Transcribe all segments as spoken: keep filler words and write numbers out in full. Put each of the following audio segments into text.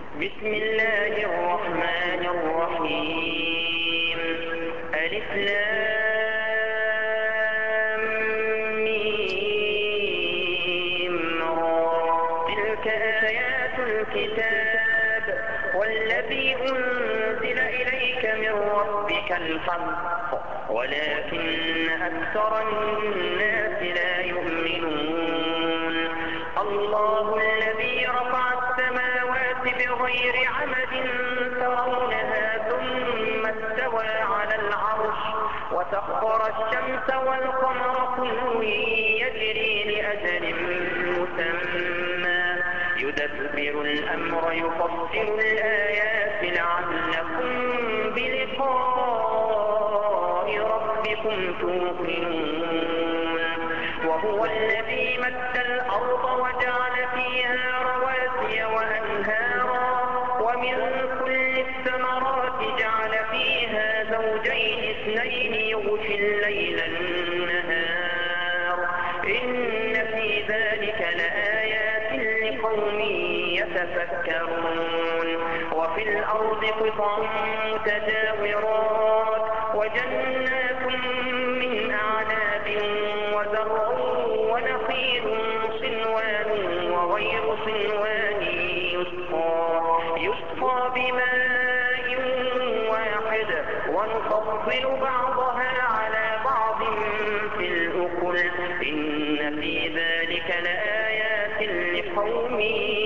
بسم الله الرحمن الرحيم. ألف لام ميم را. تلك آيات الكتاب والذي أنزل إليك من ربك الحق ولكن أكثر الناس لا يؤمنون. الله الذي رفع السماوات بغير عمد ترونها ثم استوى على العرش وسخر الشمس والقمر كل يجري لأجل مسمى يدبر الأمر يفصل الآيات لعلكم بلقاء ربكم توقنون. وهو الذي مد الأرض وجعل فيها رواسي وأنهارا ومن كل الثمرات جعل فيها زوجين اثنين يغشي الليل النهار إن في ذلك لآيات لقوم يتفكرون. وفي الأرض قطع متجاورات وجنات من أعناب وزرع ونخيل صنوان وغير صنوان يسقى, يسقى بماء واحد ونفضل بعضها على بعض في الأكل إن في ذلك لآيات لقوم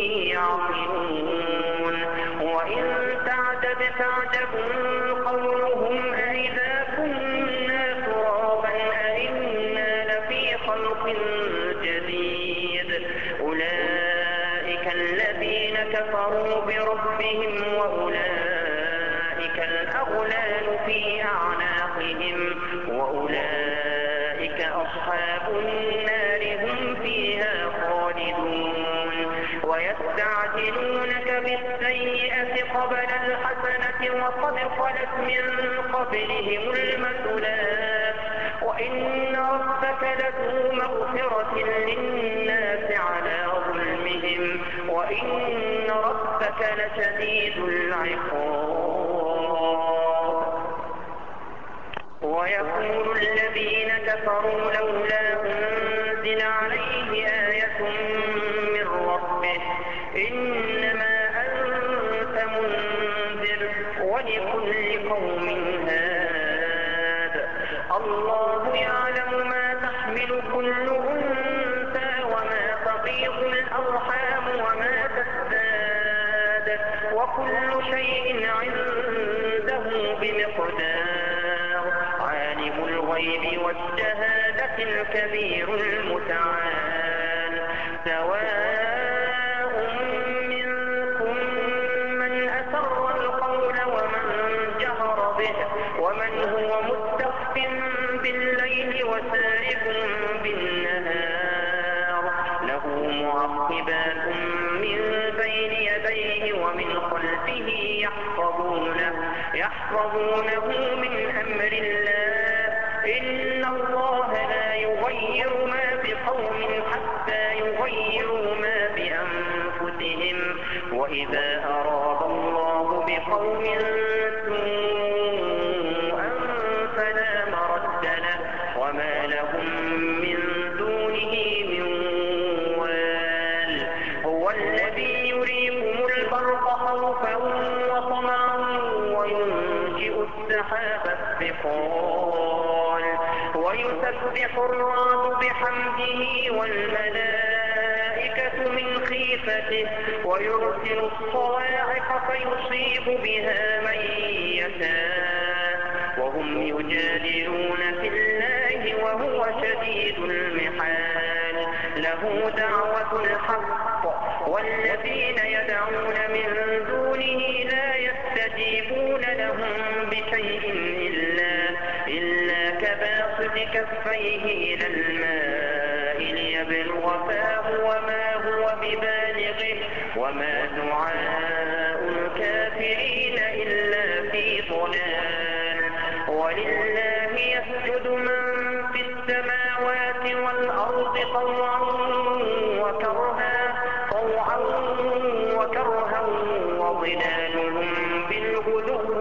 يعقلون. وإن تعجب تعجب قولهم أإذا كنا ترابا أإنا لفي خلق جديد. أولئك الذين كفروا بربهم وأولئك الأغلال في أعناقهم وأولئك أصحاب النار هم فيها خالدون. ويستعجلونك بالسيئة قبل الحسنة وقد خلت من قبلهم المثلات وإن ربك لذو مغفرة للناس على ظلمهم وإن ربك لشديد العقاب. ويقول الذين كفروا لولا أنزل عليه آية من ربه إنما أنت منذر ولكل قوم هاد. الله يعلم ما تحمل كل أنثى وما تغيض الأرحام وما تزداد وكل شيء عنده بمقدار. عالم الغيب والشهادة الكبير المتعال. سواء منكم من أسر القول ومن جهر به ومن هو مستخف بالليل وسارب بالنهار له معقبات من بين يديه ومن خلفه يحفظونه, يحفظونه من أمر الله. إن الله لا يغير ما بقوم حتى يغيروا ما بأنفسهم وإذا أراد الله بقوم سوءا فلا مرد له وما لهم من دونه من وال. هو الذي يريكم البرق خوفا وطمعا وينشئ السحاب الثقال ويسبح الرعد بحمده والملائكة من خيفته ويرسل الصواعق فيصيب بها من يشاء وهم يجادلون في الله وهو شديد المحال. له دعوة الحق والذين يدعون من دونه لا يستجيبون لهم بشيء إلا, إلا كباسط كفيه إلى الماء ليبلغ فاه وما هو ببالغه وما دعاء الكافرين إلا في ضلال. ولله يسجد من في السماوات والأرض طوعا وكرها طوعا وكرها وظلالهم بالغدو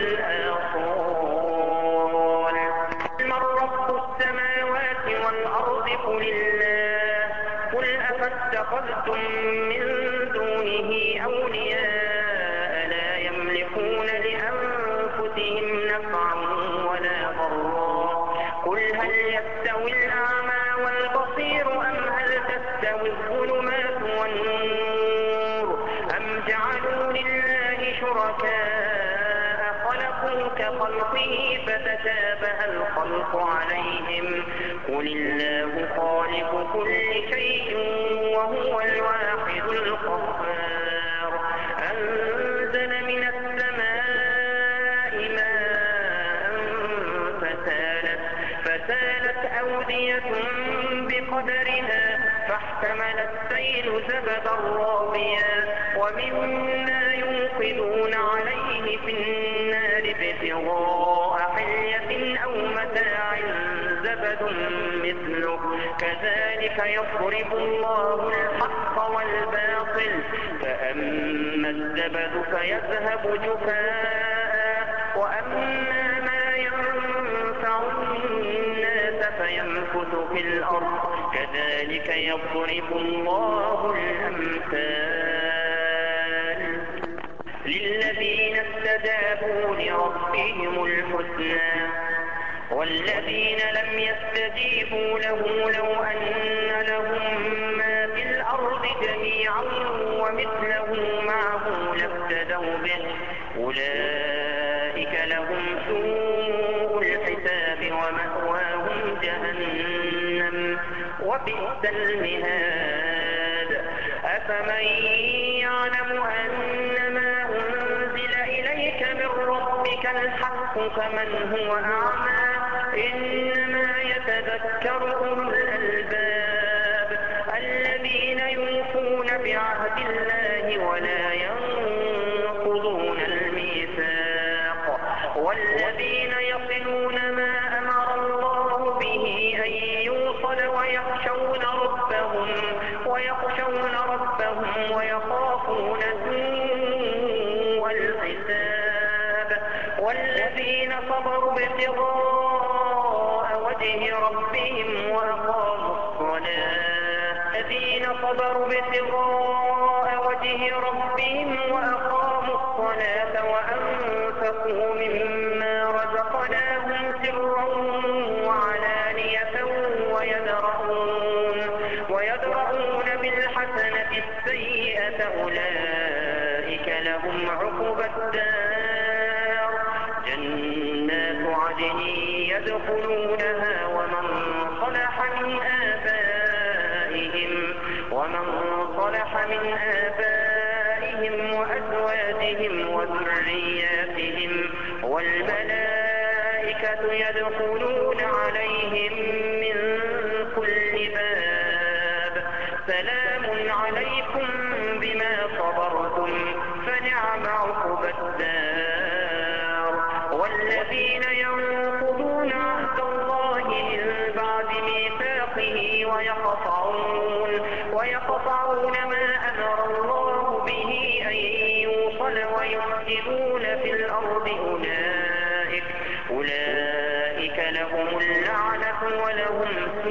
والآصال من رب السماوات والأرض قل الله قل أفاتخذتم من دونه أولياء لا يملكون لأنفسهم نفعا ولا ضرا قل هل يستوي الأعمى والبصير أم هل تستوي الظلمات والنور أم جعلوا لله شركاء خلقوا كخلقه فتشابه الخلق عليهم قل الله خالق كل شيء وهو الواحد القهار أنزل من السماء ماء فسالت, فسالت أودية بقدرها فاحتمل السيل زبدا رابيا ومما يوقدون عليه في النار ابتغاء حلية أو متاع زبد مثله كذلك يضرب الله الحق والباطل فأما الزبد فيذهب جفاء وأما ما ينفع الناس فيمكث في الأرض كذلك يضرب الله الأمثال للذين استجابوا لربهم الحسنى والذين لم يستجيبوا له لو أن لهم ما في الأرض جميعا ومثله معه لافتدوا به أولئك لهم سوء الحساب ومأواهم جهنم وبئس المهاد أفمن يعلم أنما أنزل إليك من ربك الحق كمن هو أعمى إنما يتذكر أولو الألباب الذين يوفون بعهد الله ولا ينقضون الميثاق والذين يصلون ما أمر الله به أن يوصل ويخشون ربهم ويخشون ربهم ويخافون سوء الحساب والذين صبروا ابتغاء وجه ربهم وأقاموا الصلاة الذين صبروا ابتغاء وجه ربهم وأقاموا الصلاة وأنفقوا مما رزقناهم سرا وعلانية ويدرؤون ويدرؤون بالحسنة السيئة أولئك لهم عقبى الدار جنات عدن يدخلونها ومن صلح من آبائهم ومن صلح من آبائهم وأزواجهم وذرياتهم والملائكة يدخلون عليهم من كل باب سلام عليكم بما صبرتم فنعم عقبى الدار والذين ينقضون عهد الله من بعد ميثاقه ويقطعون ويقطعون ما أمر الله به أن يوصل ويفسدون في الأرض أولئك أولئك لهم اللعنة ولهم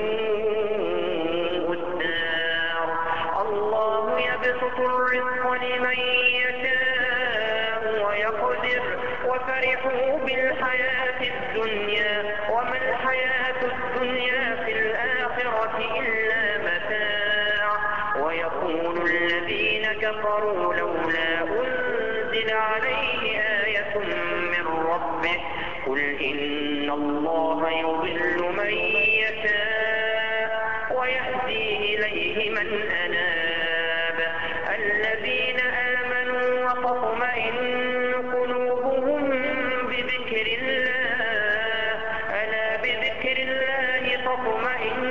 سوء الدار الله يبسط الرزق لمن يشاء ويقدر وفرحوا بالحياة الدنيا وما الحياة الدنيا في الآخرة إلا متاع ويقول الذين كفروا لولا أنزل عليه آية من ربه قل إن الله يضل من يشاء ويهدي إليه من أناب الذين آمنوا وتطمئن قلوبهم بذكر الله ألا بذكر الله تطمئن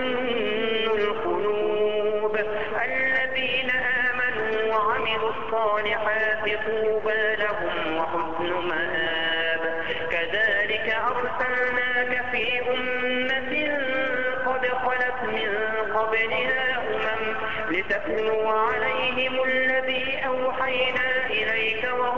القلوب الذين آمنوا وعملوا الصالحات طوبى لهم وحسن مآب كذلك أرسلناك في أمة قد خلت من قبلها أمم لتتلو عليهم الذي أوحينا إليك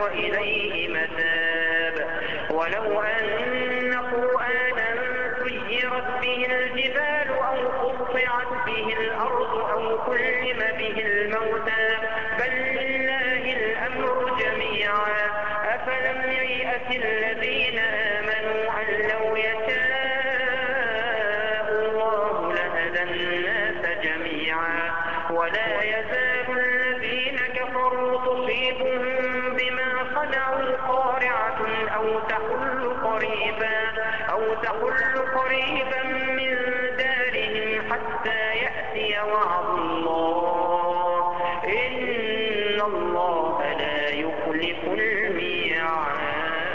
وإليه متاب. ولو أن قرآنا سيرت به الجبال أو قطعت به الأرض أو كلم به الموتى بل لله الأمر جميعا أفلم ييأس الذين آمنوا أن لو يشاء الله لهدى الناس جميعا ولا يزال الذين كفروا تصيبهم بما صنعوا قارعة أو تحل قريبا أو تحل قريبا من دارهم حتى يأتي وعد الله إن الله لا يخلف الميعاد.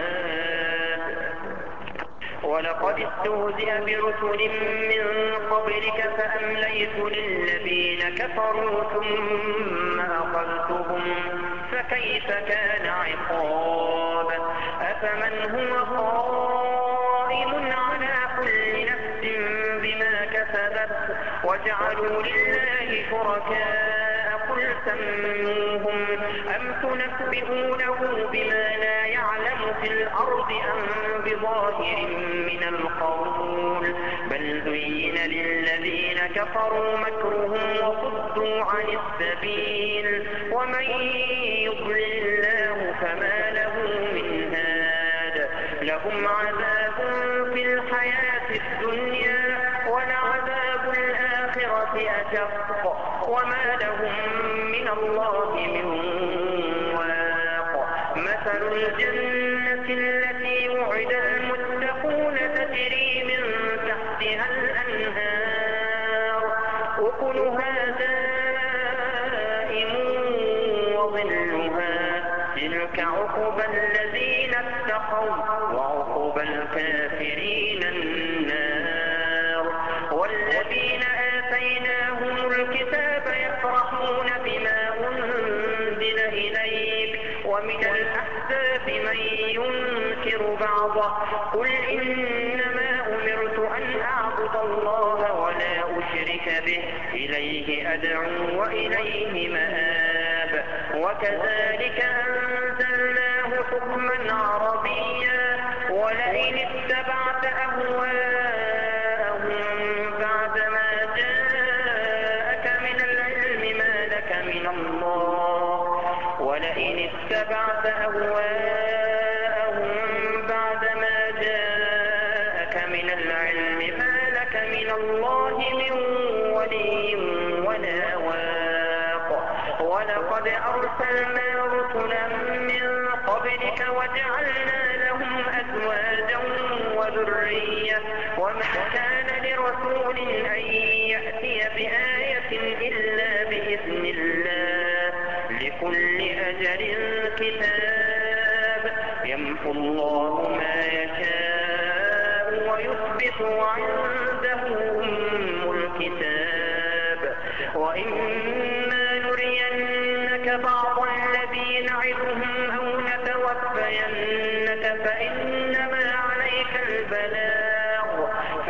ولقد استهزئ برسل من قبلك فأمليت للذين كفروا ثم أخذتهم فكيف كان عقاب. أفمن هو قائم على كل نفس بما كسبت وجعلوا لله شركاء قل سموهم أم تنبئونه بما لا يعلم في الأرض أم بظاهر من القول بل زين للذين كفروا مكرهم وصدوا عن السبيل ومن يضلل الله فما له من هاد. لهم عذاب في الحياة الدنيا ولعذاب الآخرة أشق وما لهم من الله من واق. مثل الجنة التي وعد المتقون تجري من تحتها الأنهار أكلها دائم وظلها تلك عقبى الذين اتقوا وعقبى الكافرين النار. والذين آتيناهم الكتاب يفرحون بما أنزل إليك ومن الأحزاب من ينكر بعضه قل إنما أمرت أن أعبد الله ولا أشرك به إليه أدعو وإليه مآب. وكذلك أنزلناه حكما عربيا ولئن اتبعت أهواءهم بعدما جاءك من العلم ما لك من الله ولئن اتبعت أهواءهم بعدما جاءك من العلم ما لك من الله من ولي ولا واق. ولقد أرسلنا رسلا من قبلك وجعلنا لهم أزواجا وذرية وما كان لرسول أن يأتي بآية إلا بإذن الله لكل أجل كتاب يمحو الله ما يشاء ويثبت وعنده أم الكتاب. وإما نرينك بعض الذي نعدهم أو نتوفينك فإنما عليك البلاغ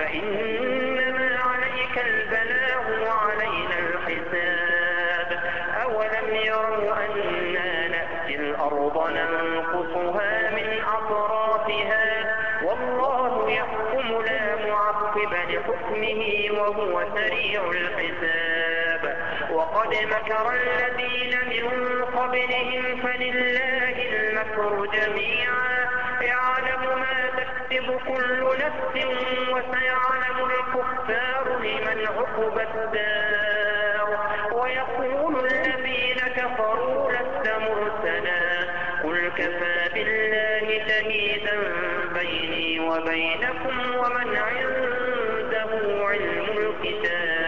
فإنما عليك البلاغ وعلينا الحساب. أولم يروا أنا نأتي الأرض ننقصها من أطرافها والله يحكم لا معقب لحكمه وهو سريع الحساب. وقد مكر الذين من قبلهم فلله المكر جميعا يعلم ما تكسب كل نفس وسيعلم الكفار لمن عقبى الدار. ويقول الذين كفروا لست مرسلا قل كفى بالله شهيدا بيني وبينكم ومن عنده علم الكتاب